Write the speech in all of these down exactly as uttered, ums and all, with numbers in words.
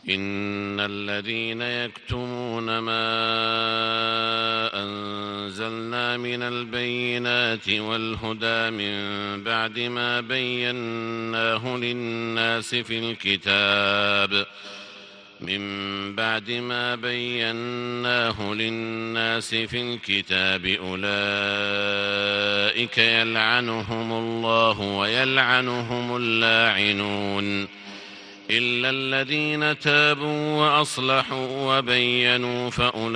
إن الذين يكتمون ما أنزلنا من البينات والهدى من بعد ما بيناه للناس في الكتاب من بعد ما بيناه للناس في الكتاب أولئك يلعنهم الله ويلعنهم اللاعنون إلا الذين تابوا وأصلحوا وبينوا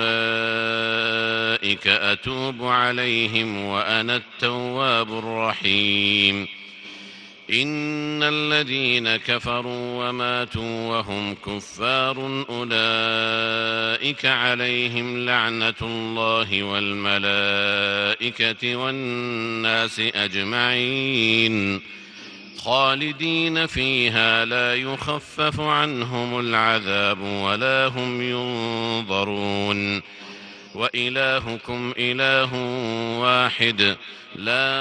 فأولئك أتوب عليهم وأنا التواب الرحيم. إن الذين كفروا وماتوا وهم كفار أولئك عليهم لعنة الله والملائكة والناس أجمعين خالدين فيها لا يخفف عنهم العذاب ولا هم ينظرون. وإلهكم إله واحد لا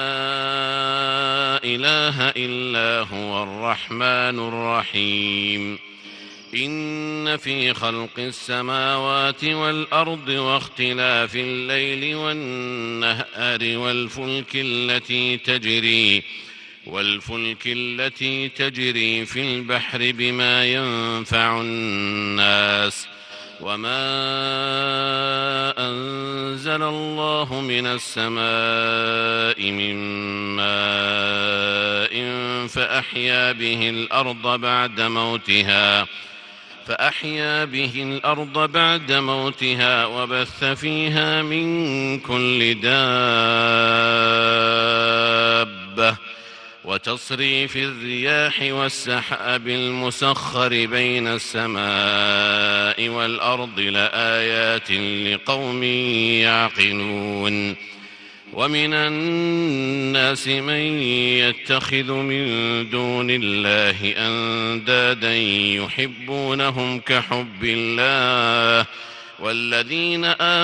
إله إلا هو الرحمن الرحيم. إن في خلق السماوات والأرض واختلاف الليل والنهار والفلك التي تجري والفلك التي تجري في البحر بما ينفع الناس وما أنزل الله من السماء من ماء فأحيا به الأرض بعد موتها فأحيا به الأرض بعد موتها وبث فيها من كل دابة وتصريف الرياح والسحاب المسخر بين السماء والأرض لآيات لقوم يعقلون. ومن الناس من يتخذ من دون الله أندادا يحبونهم كحب الله والذين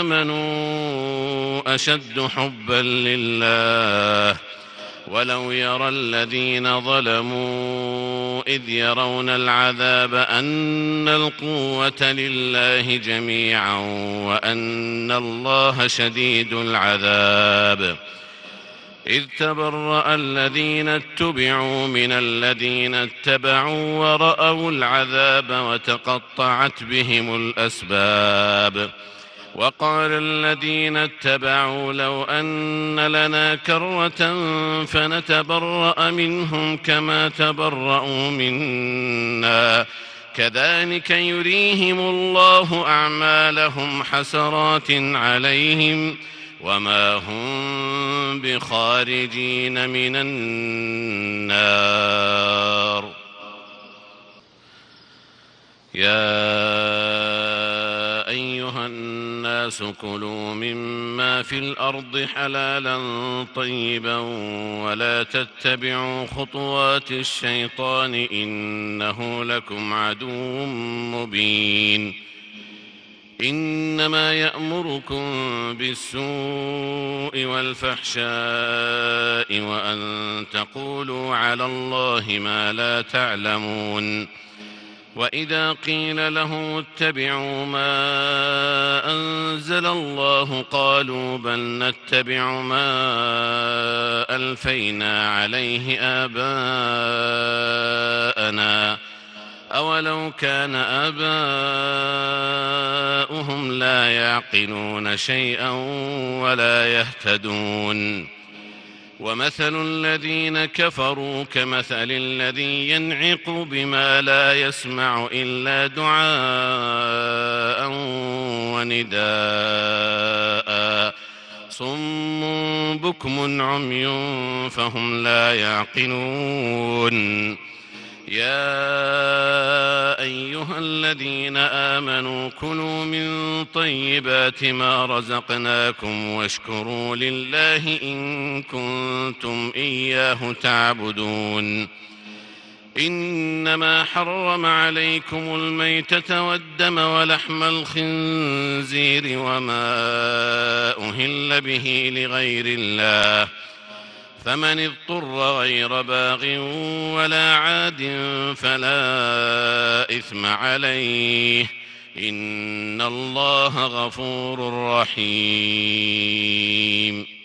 آمنوا أشد حبا لله. ولو يرى الذين ظلموا إذ يرون العذاب أن القوة لله جميعا وأن الله شديد العذاب. إذ تبرأ الذين اتبعوا من الذين اتبعوا ورأوا العذاب وتقطعت بهم الأسباب. وقال الذين اتبعوا لو أن لنا كرة فنتبرأ منهم كما تبرأوا منا كذلك يريهم الله أعمالهم حسرات عليهم وما هم بخارجين من النار. يا أيها الناس كلوا مما في الأرض حلالا طيبا ولا تتبعوا خطوات الشيطان إنه لكم عدو مبين. إنما يأمركم بالسوء والفحشاء وأن تقولوا على الله ما لا تعلمون. وإذا قيل لهم اتبعوا ما أنزل الله قالوا بل نتبع ما ألفينا عليه آباءنا أولو كان آباؤهم لا يعقلون شيئا ولا يهتدون. ومثل الذين كفروا كمثل الذي ينعق بما لا يسمع إلا دعاء ونداء صم بكم عمي فهم لا يعقلون. يا أيها الذين آمنوا كلوا من طيبات ما رزقناكم واشكروا لله إن كنتم إياه تعبدون. إنما حرم عليكم الميتة والدم ولحم الخنزير وما أهل به لغير الله فمن اضطر غير باغ ولا عاد فلا إثم عليه إن الله غفور رحيم.